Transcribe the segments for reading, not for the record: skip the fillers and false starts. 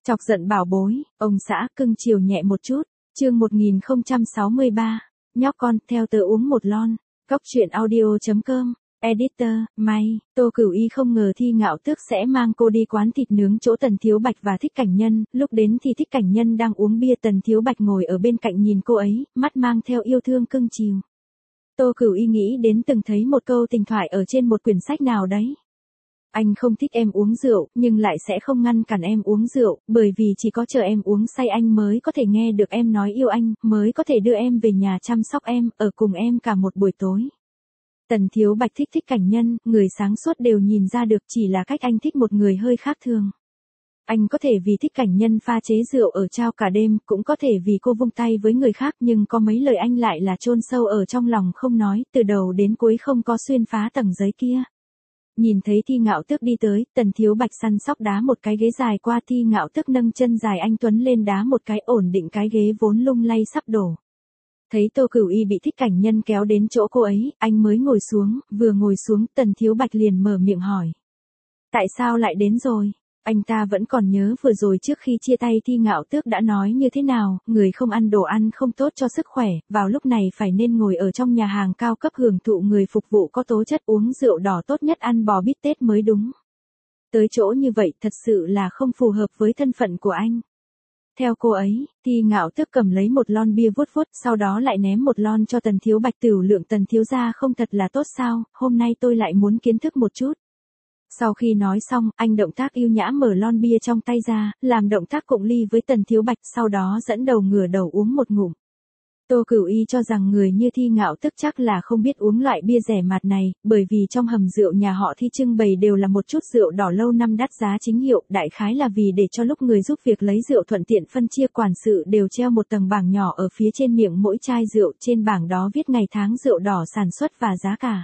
Chọc giận bảo bối, ông xã cưng chiều nhẹ một chút. Chương 1063. Nhóc con, theo tớ uống một lon. Cóc truyện audio.com. Editor, May. Tô Cửu Y không ngờ Thi Ngạo Tước sẽ mang cô đi quán thịt nướng chỗ Tần Thiếu Bạch và Thích Cảnh Nhân, lúc đến thì Thích Cảnh Nhân đang uống bia, Tần Thiếu Bạch ngồi ở bên cạnh nhìn cô ấy, mắt mang theo yêu thương cưng chiều. Tô Cửu Y nghĩ đến từng thấy một câu tình thoại ở trên một quyển sách nào đấy. Anh không thích em uống rượu, nhưng lại sẽ không ngăn cản em uống rượu, bởi vì chỉ có chờ em uống say anh mới có thể nghe được em nói yêu anh, mới có thể đưa em về nhà chăm sóc em, ở cùng em cả một buổi tối. Tần Thiếu Bạch thích Thích Cảnh Nhân, người sáng suốt đều nhìn ra được, chỉ là cách anh thích một người hơi khác thường. Anh có thể vì Thích Cảnh Nhân pha chế rượu ở trao cả đêm, cũng có thể vì cô vung tay với người khác, nhưng có mấy lời anh lại là chôn sâu ở trong lòng không nói, từ đầu đến cuối không có xuyên phá tầng giấy kia. Nhìn thấy Thi Ngạo Tước đi tới, Tần Thiếu Bạch săn sóc đá một cái ghế dài qua, Thi Ngạo Tước nâng chân dài anh tuấn lên đá một cái, ổn định cái ghế vốn lung lay sắp đổ. Thấy Tô Cửu Y bị Thích Cảnh Nhân kéo đến chỗ cô ấy, anh mới ngồi xuống, vừa ngồi xuống Tần Thiếu Bạch liền mở miệng hỏi. Tại sao lại đến rồi? Anh ta vẫn còn nhớ vừa rồi trước khi chia tay Thi Ngạo Tước đã nói như thế nào, người không ăn đồ ăn không tốt cho sức khỏe, vào lúc này phải nên ngồi ở trong nhà hàng cao cấp hưởng thụ người phục vụ có tố chất, uống rượu đỏ, tốt nhất ăn bò bít tết mới đúng. Tới chỗ như vậy thật sự là không phù hợp với thân phận của anh. Theo cô ấy, Thi Ngạo Tước cầm lấy một lon bia vuốt vuốt, sau đó lại ném một lon cho Tần Thiếu Bạch. Tiểu lượng Tần thiếu gia không thật là tốt sao, hôm nay tôi lại muốn kiến thức một chút. Sau khi nói xong, anh động tác yêu nhã mở lon bia trong tay ra, làm động tác cụng ly với Tần Thiếu Bạch, sau đó dẫn đầu ngửa đầu uống một ngụm. Tô Cửu Y cho rằng người như Thi Ngạo Tước chắc là không biết uống loại bia rẻ mạt này, bởi vì trong hầm rượu nhà họ Thi trưng bày đều là một chút rượu đỏ lâu năm đắt giá chính hiệu, đại khái là vì để cho lúc người giúp việc lấy rượu thuận tiện phân chia, quản sự đều treo một tầng bảng nhỏ ở phía trên miệng mỗi chai rượu, trên bảng đó viết ngày tháng rượu đỏ sản xuất và giá cả.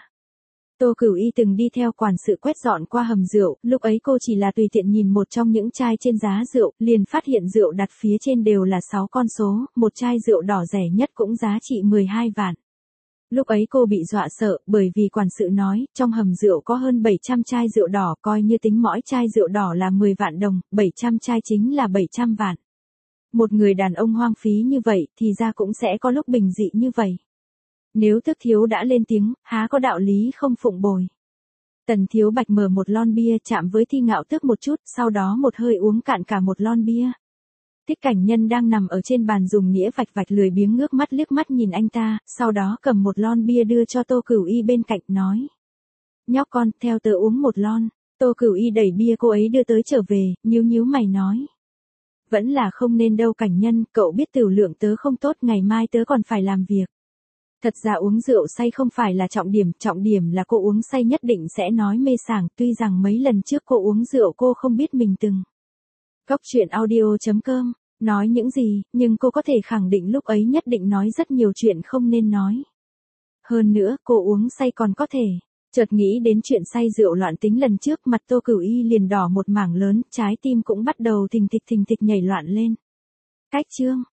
Tô Cửu Y từng đi theo quản sự quét dọn qua hầm rượu, lúc ấy cô chỉ là tùy tiện nhìn một trong những chai trên giá rượu, liền phát hiện rượu đặt phía trên đều là 6 con số, một chai rượu đỏ rẻ nhất cũng giá trị 12 vạn. Lúc ấy cô bị dọa sợ, bởi vì quản sự nói, trong hầm rượu có hơn 700 chai rượu đỏ, coi như tính mỗi chai rượu đỏ là 10 vạn đồng, 700 chai chính là 700 vạn. Một người đàn ông hoang phí như vậy, thì ra cũng sẽ có lúc bình dị như vậy. Nếu Tước thiếu đã lên tiếng, há có đạo lý không phụng bồi. Tần Thiếu Bạch mở một lon bia chạm với Thi Ngạo Tước một chút, sau đó một hơi uống cạn cả một lon bia. Thích Cảnh Nhân đang nằm ở trên bàn dùng nĩa vạch vạch lười biếng ngước mắt liếc mắt nhìn anh ta, sau đó cầm một lon bia đưa cho Tô Cửu Y bên cạnh nói. Nhóc con, theo tớ uống một lon. Tô Cửu Y đẩy bia cô ấy đưa tới trở về, nhíu mày nói. Vẫn là không nên đâu Cảnh Nhân, cậu biết tiểu lượng tớ không tốt, ngày mai tớ còn phải làm việc. Thật ra uống rượu say không phải là trọng điểm là cô uống say nhất định sẽ nói mê sảng, tuy rằng mấy lần trước cô uống rượu cô không biết mình từng. Cóc truyện audio.com, nói những gì, nhưng cô có thể khẳng định lúc ấy nhất định nói rất nhiều chuyện không nên nói. Hơn nữa, cô uống say còn có thể. Chợt nghĩ đến chuyện say rượu loạn tính lần trước, mặt Tô Cửu Y liền đỏ một mảng lớn, trái tim cũng bắt đầu thình thịch nhảy loạn lên. Cách chương